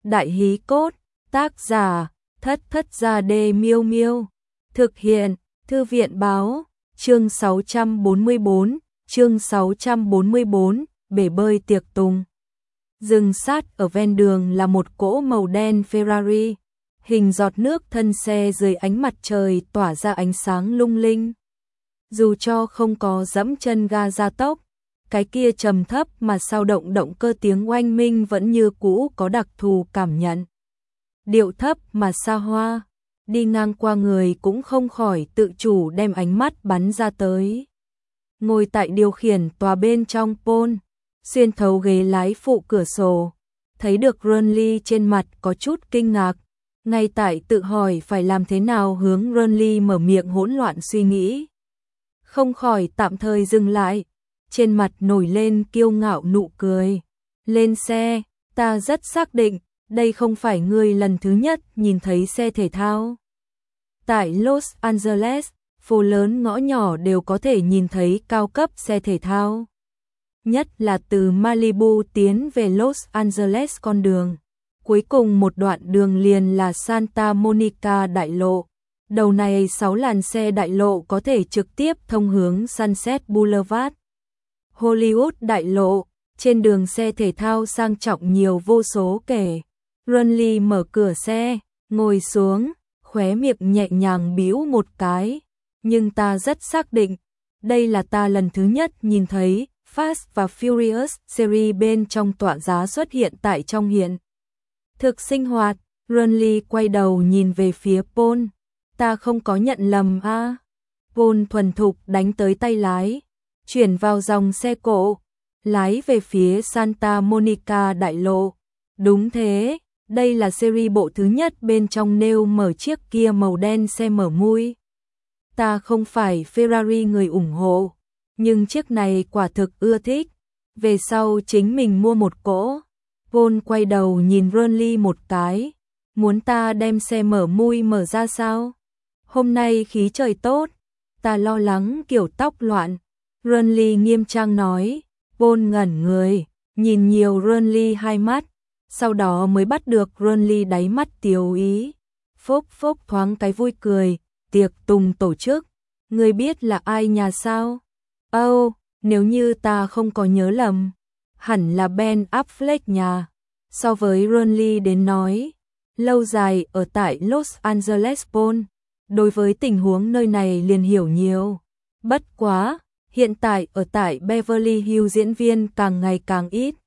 Đại hí cốt, tác giả, Thất Thất Gia Đê Miêu Miêu. Thực hiện, Thư viện báo, chương 644, bể bơi tiệc tùng. Dừng sát ở ven đường là một cỗ màu đen Ferrari, hình giọt nước thân xe dưới ánh mặt trời tỏa ra ánh sáng lung linh. Dù cho không có dẫm chân ga gia tốc, cái kia trầm thấp mà sao động cơ tiếng oanh minh vẫn như cũ có đặc thù cảm nhận. Điệu thấp mà xa hoa, đi ngang qua người cũng không khỏi tự chủ đem ánh mắt bắn ra tới. Ngồi tại điều khiển tòa bên trong Paul, xuyên thấu ghế lái phụ cửa sổ, thấy được Renly trên mặt có chút kinh ngạc, ngay tại tự hỏi phải làm thế nào hướng Renly mở miệng hỗn loạn suy nghĩ. Không khỏi tạm thời dừng lại, trên mặt nổi lên kiêu ngạo nụ cười. Lên xe, ta rất xác định, đây không phải ngươi lần thứ nhất nhìn thấy xe thể thao. Tại Los Angeles, phố lớn ngõ nhỏ đều có thể nhìn thấy cao cấp xe thể thao. Nhất là từ Malibu tiến về Los Angeles con đường. Cuối cùng một đoạn đường liền là Santa Monica đại lộ. Đầu này 6 làn xe đại lộ có thể trực tiếp thông hướng Sunset Boulevard. Hollywood đại lộ, trên đường xe thể thao sang trọng nhiều vô số kể. Renly mở cửa xe, ngồi xuống, khóe miệng nhẹ nhàng bĩu một cái. Nhưng ta rất xác định, đây là ta lần thứ nhất nhìn thấy Fast và Furious series bên trong tọa giá xuất hiện tại trong hiện thực sinh hoạt. Renly quay đầu nhìn về phía Paul. Ta không có nhận lầm à? Paul thuần thục đánh tới tay lái, chuyển vào dòng xe cộ, lái về phía Santa Monica đại lộ. Đúng thế, đây là series bộ thứ nhất bên trong nêu mở chiếc kia màu đen xe mở mui. Ta không phải Ferrari người ủng hộ, nhưng chiếc này quả thực ưa thích. Về sau chính mình mua một cỗ. Paul quay đầu nhìn Renly một cái. Muốn ta đem xe mở mui mở ra sao? Hôm nay khí trời tốt, ta lo lắng kiểu tóc loạn. Renly nghiêm trang nói. Paul ngẩn người, nhìn nhiều Renly hai mắt, sau đó mới bắt được Renly đáy mắt tiếu ý. Phốc phốc thoáng cái vui cười. Tiệc tùng tổ chức, ngươi biết là ai nhà sao? Nếu như ta không có nhớ lầm, hẳn là Ben Affleck nhà. So với Renly đến nói, lâu dài ở tại Los Angeles Paul, đối với tình huống nơi này liền hiểu nhiều. Bất quá, hiện tại ở tại Beverly Hills diễn viên càng ngày càng ít.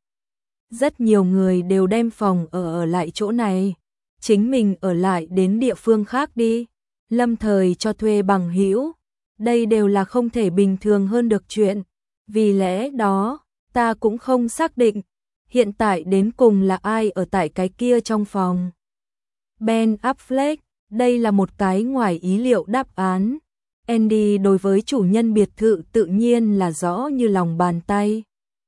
Rất nhiều người đều đem phòng ở lại chỗ này, chính mình ở lại đến địa phương khác đi. Lâm thời cho thuê bằng hữu, đây đều là không thể bình thường hơn được chuyện. Vì lẽ đó, ta cũng không xác định, hiện tại đến cùng là ai ở tại cái kia trong phòng. Ben Affleck, đây là một cái ngoài ý liệu đáp án. Andy đối với chủ nhân biệt thự tự nhiên là rõ như lòng bàn tay.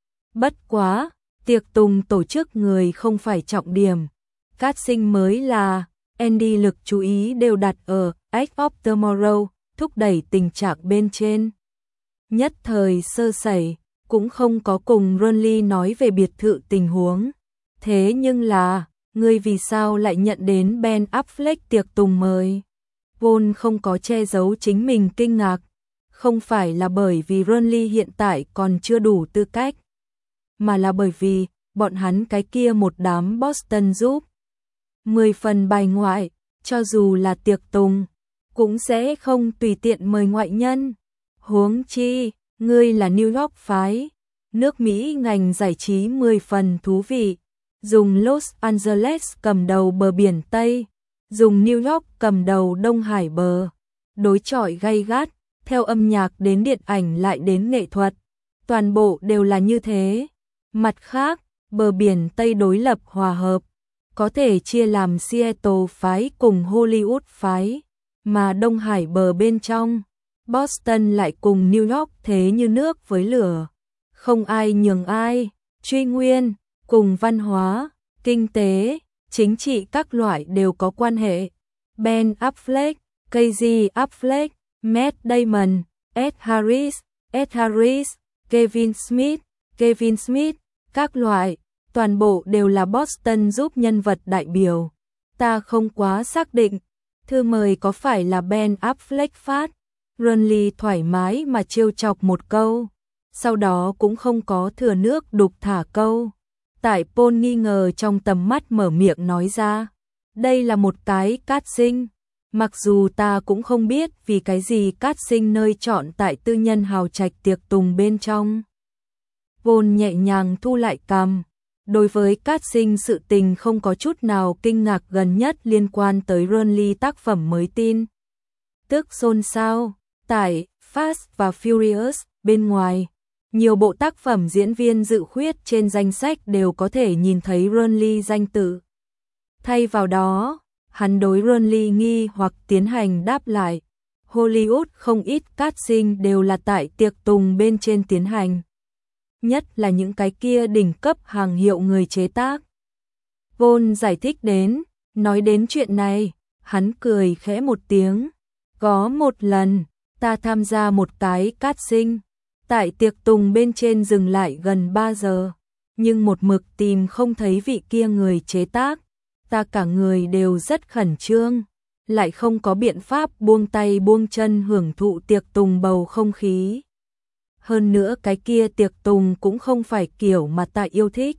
Bất quá, tiệc tùng tổ chức người không phải trọng điểm. Casting mới là, Andy lực chú ý đều đặt ở Edge of Tomorrow, thúc đẩy tình trạng bên trên. Nhất thời sơ sẩy, cũng không có cùng Renly nói về biệt thự tình huống. Thế nhưng là, ngươi vì sao lại nhận đến Ben Affleck tiệc tùng mời? Paul không có che giấu chính mình kinh ngạc. Không phải là bởi vì Renly hiện tại còn chưa đủ tư cách, mà là bởi vì bọn hắn cái kia một đám Boston giúp 10 phần bài ngoại, cho dù là tiệc tùng, cũng sẽ không tùy tiện mời ngoại nhân. Huống chi, ngươi là New York phái, nước Mỹ ngành giải trí 10 phần thú vị, dùng Los Angeles cầm đầu bờ biển Tây, dùng New York cầm đầu Đông Hải bờ, đối chọi gay gắt, theo âm nhạc đến điện ảnh lại đến nghệ thuật, toàn bộ đều là như thế. Mặt khác, bờ biển Tây đối lập hòa hợp, có thể chia làm Seattle phái cùng Hollywood phái, mà Đông Hải bờ bên trong, Boston lại cùng New York thế như nước với lửa, không ai nhường ai, truy nguyên, cùng văn hóa, kinh tế, chính trị các loại đều có quan hệ. Ben Affleck, Casey Affleck, Matt Damon, Ed Harris, Kevin Smith, các loại, Toàn bộ đều là Boston giúp nhân vật đại biểu. Ta không quá xác định, thư mời có phải là Ben Affleck phát? Renly thoải mái mà trêu chọc một câu, sau đó cũng không có thừa nước đục thả câu. Tại Paul nghi ngờ trong tầm mắt mở miệng nói ra, đây là một cái casting, mặc dù ta cũng không biết vì cái gì casting nơi chọn tại tư nhân hào trạch tiệc tùng bên trong. Paul nhẹ nhàng thu lại cằm. Đối với casting sự tình không có chút nào kinh ngạc, gần nhất liên quan tới Renly tác phẩm mới tin tức xôn xao. Tại Fast và Furious bên ngoài, nhiều bộ tác phẩm diễn viên dự khuyết trên danh sách đều có thể nhìn thấy Renly danh tự. Thay vào đó, hắn đối Renly nghi hoặc tiến hành đáp lại. Hollywood không ít casting đều là tại tiệc tùng bên trên tiến hành. Nhất là những cái kia đỉnh cấp hàng hiệu người chế tác. Paul giải thích đến, nói đến chuyện này, hắn cười khẽ một tiếng. Có một lần, ta tham gia một cái casting, tại tiệc tùng bên trên dừng lại gần 3 giờ, nhưng một mực tìm không thấy vị kia người chế tác. Ta cả người đều rất khẩn trương, lại không có biện pháp buông tay buông chân hưởng thụ tiệc tùng bầu không khí. Hơn nữa cái kia tiệc tùng cũng không phải kiểu mà ta yêu thích.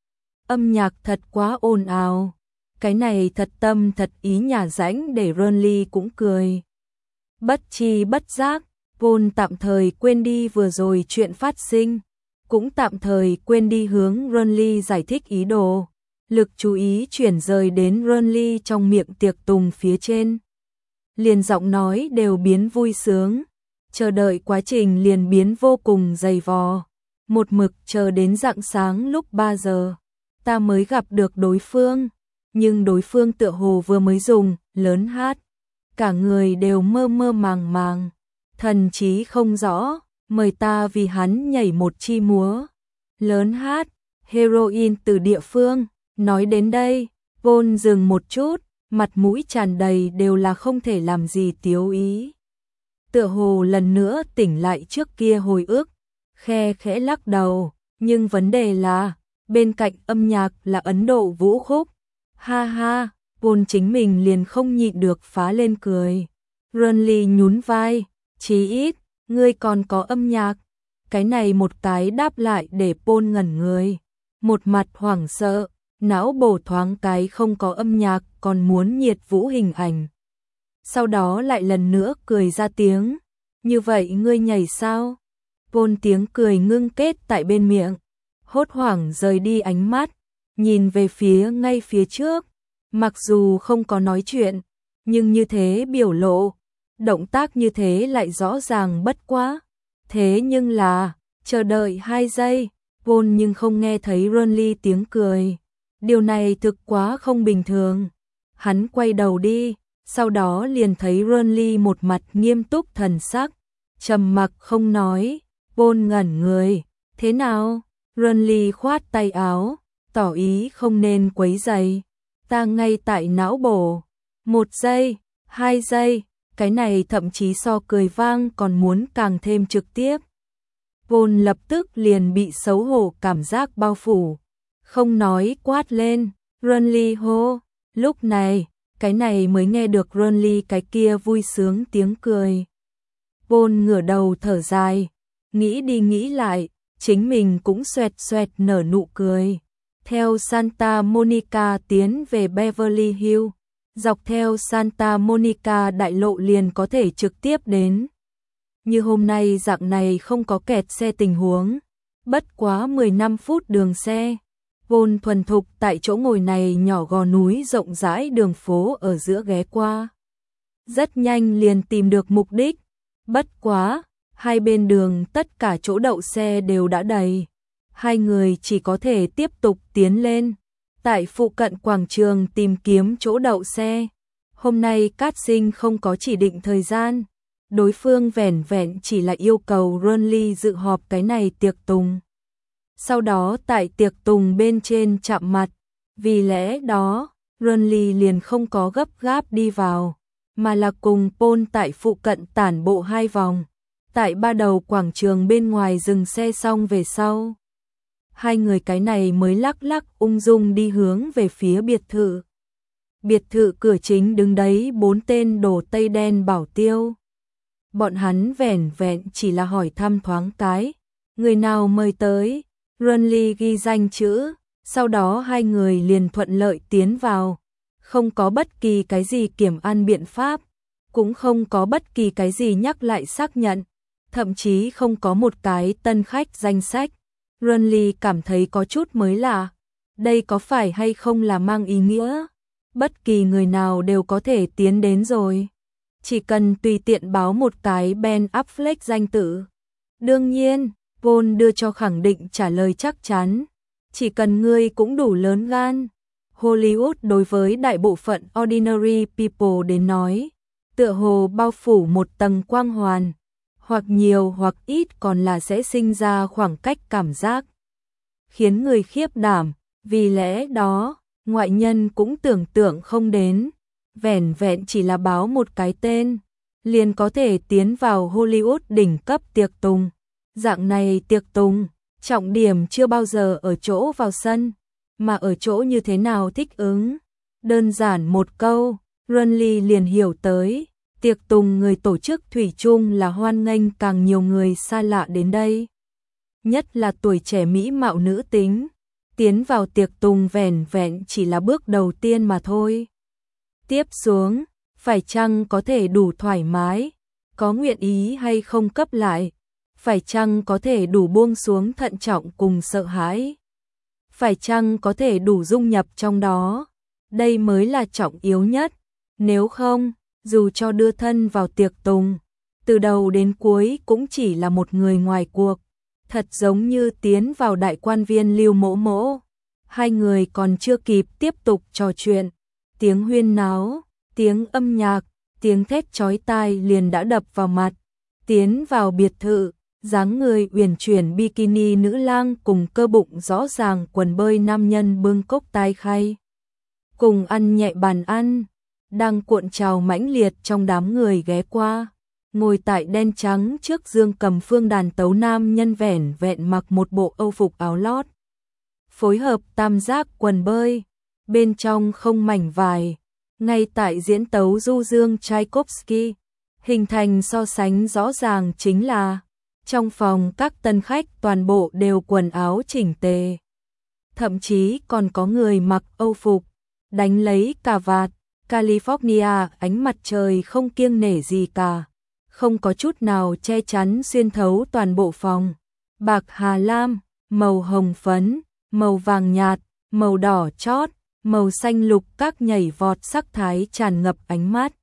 Âm nhạc thật quá ồn ào. Cái này thật tâm thật ý nhả rãnh để Renly cũng cười. Bất chi bất giác, Paul tạm thời quên đi vừa rồi chuyện phát sinh, cũng tạm thời quên đi hướng Renly giải thích ý đồ. Lực chú ý chuyển rời đến Renly trong miệng tiệc tùng phía trên. Liền giọng nói đều biến vui sướng. Chờ đợi quá trình liền biến vô cùng dày vò. Một mực chờ đến rạng sáng lúc 3 giờ, ta mới gặp được đối phương. Nhưng đối phương tựa hồ vừa mới dùng, lớn hát. Cả người đều mơ mơ màng màng. Thần trí không rõ, mời ta vì hắn nhảy một chi múa. Lớn hát, heroin từ địa phương. Nói đến đây, Paul dừng một chút, mặt mũi tràn đầy đều là không thể làm gì tiếu ý. Tựa hồ lần nữa tỉnh lại trước kia hồi ức, khe khẽ lắc đầu, nhưng vấn đề là, bên cạnh âm nhạc là Ấn Độ vũ khúc. Ha ha, Paul chính mình liền không nhịn được phá lên cười. Renly nhún vai, chí ít, ngươi còn có âm nhạc. Cái này một cái đáp lại để Paul ngẩn người, một mặt hoảng sợ, não bổ thoáng cái không có âm nhạc còn muốn nhiệt vũ hình ảnh. Sau đó lại lần nữa cười ra tiếng. Như vậy ngươi nhảy sao? Paul tiếng cười ngưng kết tại bên miệng. Hốt hoảng rời đi ánh mắt. Nhìn về phía ngay phía trước. Mặc dù không có nói chuyện. Nhưng như thế biểu lộ. Động tác như thế lại rõ ràng bất quá. Thế nhưng là. Chờ đợi 2 giây. Paul nhưng không nghe thấy Renly tiếng cười. Điều này thực quá không bình thường. Hắn quay đầu đi. Sau đó liền thấy Renly một mặt nghiêm túc thần sắc, trầm mặc không nói. Paul ngẩn người, thế nào? Renly khoát tay áo, tỏ ý không nên quấy rầy. Ta ngay tại não bổ. 1 giây, 2 giây, cái này thậm chí so cười vang còn muốn càng thêm trực tiếp. Paul lập tức liền bị xấu hổ cảm giác bao phủ, không nói quát lên, Renly hô. Lúc này, cái này mới nghe được Renly cái kia vui sướng tiếng cười. Paul ngửa đầu thở dài, nghĩ đi nghĩ lại, chính mình cũng xoẹt xoẹt nở nụ cười. Theo Santa Monica tiến về Beverly Hills, dọc theo Santa Monica đại lộ liền có thể trực tiếp đến. Như hôm nay dạng này không có kẹt xe tình huống, bất quá 15 phút đường xe. Paul thuần thục tại chỗ ngồi này nhỏ gò núi rộng rãi đường phố ở giữa ghé qua. Rất nhanh liền tìm được mục đích. Bất quá, hai bên đường tất cả chỗ đậu xe đều đã đầy. Hai người chỉ có thể tiếp tục tiến lên. Tại phụ cận quảng trường tìm kiếm chỗ đậu xe. Hôm nay casting không có chỉ định thời gian. Đối phương vẻn vẹn chỉ là yêu cầu Renly dự họp cái này tiệc tùng. Sau đó tại tiệc tùng bên trên chạm mặt. Vì lẽ đó, Renly liền không có gấp gáp đi vào, mà là cùng Paul tại phụ cận tản bộ 2 vòng. Tại ba đầu quảng trường bên ngoài dừng xe xong về sau. Hai người cái này mới lắc lắc ung dung đi hướng về phía biệt thự. Biệt thự cửa chính đứng đấy 4 tên đồ tây đen bảo tiêu. Bọn hắn vẻn vẹn chỉ là hỏi thăm thoáng cái, người nào mời tới, Runly ghi danh chữ, sau đó hai người liền thuận lợi tiến vào, không có bất kỳ cái gì kiểm an biện pháp, cũng không có bất kỳ cái gì nhắc lại xác nhận, thậm chí không có một cái tân khách danh sách. Runly cảm thấy có chút mới lạ, đây có phải hay không là mang ý nghĩa bất kỳ người nào đều có thể tiến đến rồi, chỉ cần tùy tiện báo một cái Ben Affleck danh tự. Đương nhiên, Paul đưa cho khẳng định trả lời chắc chắn, chỉ cần ngươi cũng đủ lớn gan. Hollywood đối với đại bộ phận ordinary people đến nói, tựa hồ bao phủ một tầng quang hoàn, hoặc nhiều hoặc ít còn là sẽ sinh ra khoảng cách cảm giác, khiến người khiếp đảm, vì lẽ đó, ngoại nhân cũng tưởng tượng không đến, vẻn vẹn chỉ là báo một cái tên, liền có thể tiến vào Hollywood đỉnh cấp tiệc tùng. Dạng này tiệc tùng, trọng điểm chưa bao giờ ở chỗ vào sân, mà ở chỗ như thế nào thích ứng. Đơn giản một câu, Runly liền hiểu tới, tiệc tùng người tổ chức thủy chung là hoan nghênh càng nhiều người xa lạ đến đây. Nhất là tuổi trẻ mỹ mạo nữ tính, tiến vào tiệc tùng vẻn vẹn chỉ là bước đầu tiên mà thôi. Tiếp xuống, phải chăng có thể đủ thoải mái, có nguyện ý hay không cấp lại, phải chăng có thể đủ buông xuống thận trọng cùng sợ hãi, phải chăng có thể đủ dung nhập trong đó, đây mới là trọng yếu nhất, nếu không, dù cho đưa thân vào tiệc tùng, từ đầu đến cuối cũng chỉ là một người ngoài cuộc, thật giống như tiến vào đại quan viên Lưu Mỗ Mỗ. Hai người còn chưa kịp tiếp tục trò chuyện, tiếng huyên náo, tiếng âm nhạc, tiếng thét chói tai liền đã đập vào mặt. Tiến vào biệt thự, dáng người uyển chuyển bikini nữ lang cùng cơ bụng rõ ràng quần bơi nam nhân bưng cốc tai khay, cùng ăn nhẹ bàn ăn, đang cuộn trào mãnh liệt trong đám người ghé qua. Ngồi tại đen trắng trước dương cầm phương đàn tấu nam nhân vẻn vẹn mặc một bộ âu phục áo lót, phối hợp tam giác quần bơi, bên trong không mảnh vải, ngay tại diễn tấu du dương Tchaikovsky, hình thành so sánh rõ ràng chính là trong phòng các tân khách toàn bộ đều quần áo chỉnh tề, thậm chí còn có người mặc âu phục, đánh lấy cà vạt, California ánh mặt trời không kiêng nể gì cả, không có chút nào che chắn xuyên thấu toàn bộ phòng, bạc hà lam, màu hồng phấn, màu vàng nhạt, màu đỏ chót, màu xanh lục các nhảy vọt sắc thái tràn ngập ánh mắt.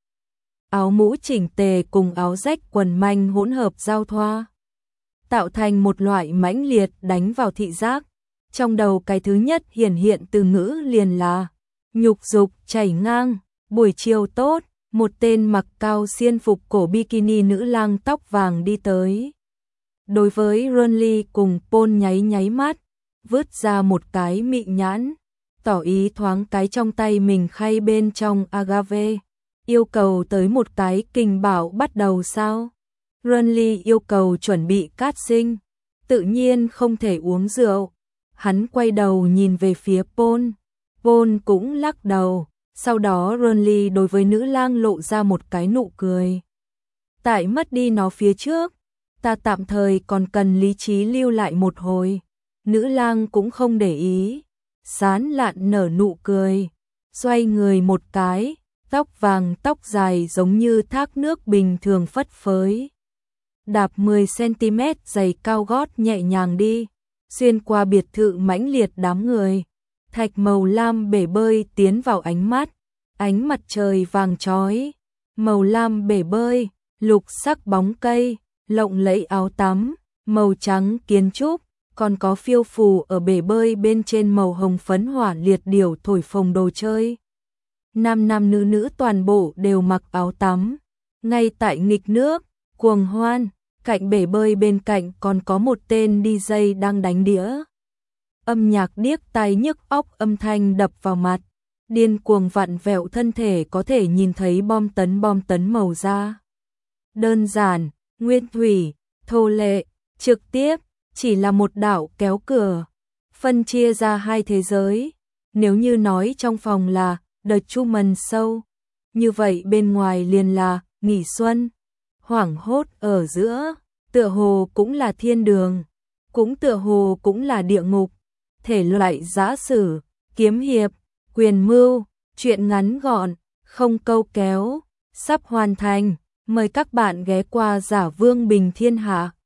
Áo mũ chỉnh tề cùng áo rách quần manh hỗn hợp giao thoa, tạo thành một loại mãnh liệt đánh vào thị giác. Trong đầu cái thứ nhất hiện từ ngữ liền là nhục dục chảy ngang, buổi chiều tốt, một tên mặc cao xiên phục cổ bikini nữ lang tóc vàng đi tới. Đối với Runly cùng Paul nháy nháy mắt, vứt ra một cái mị nhãn, tỏ ý thoáng cái trong tay mình khay bên trong agave, yêu cầu tới một cái kình bảo bắt đầu sao? Runly yêu cầu chuẩn bị cát sinh, tự nhiên không thể uống rượu. Hắn quay đầu nhìn về phía Paul, Paul cũng lắc đầu, sau đó Runly đối với nữ lang lộ ra một cái nụ cười. Tại mất đi nó phía trước, ta tạm thời còn cần lý trí lưu lại một hồi. Nữ lang cũng không để ý, sán lạn nở nụ cười, xoay người một cái, tóc vàng tóc dài giống như thác nước bình thường phất phới. Đạp 10cm giày cao gót nhẹ nhàng đi, xuyên qua biệt thự mãnh liệt đám người, thạch màu lam bể bơi tiến vào ánh mắt, ánh mặt trời vàng chói, màu lam bể bơi, lục sắc bóng cây, lộng lẫy áo tắm, màu trắng kiến trúc, còn có phiêu phù ở bể bơi bên trên màu hồng phấn hỏa liệt điểu thổi phồng đồ chơi. Nam nam nữ nữ toàn bộ đều mặc áo tắm, ngay tại nghịch nước, cuồng hoan, cạnh bể bơi bên cạnh còn có một tên DJ đang đánh đĩa. Âm nhạc điếc tai nhức óc âm thanh đập vào mặt, điên cuồng vặn vẹo thân thể có thể nhìn thấy bom tấn màu da. Đơn giản, nguyên thủy, thô lệ, trực tiếp, chỉ là một đạo kéo cửa, phân chia ra hai thế giới. Nếu như nói trong phòng là The Truman Show, như vậy bên ngoài liền là nghỉ xuân. Hoảng hốt ở giữa, tựa hồ cũng là thiên đường, cũng tựa hồ cũng là địa ngục. Thể loại giã sử, kiếm hiệp, quyền mưu, truyện ngắn gọn, không câu kéo, sắp hoàn thành. Mời các bạn ghé qua Giả Vương Bình Thiên Hạ.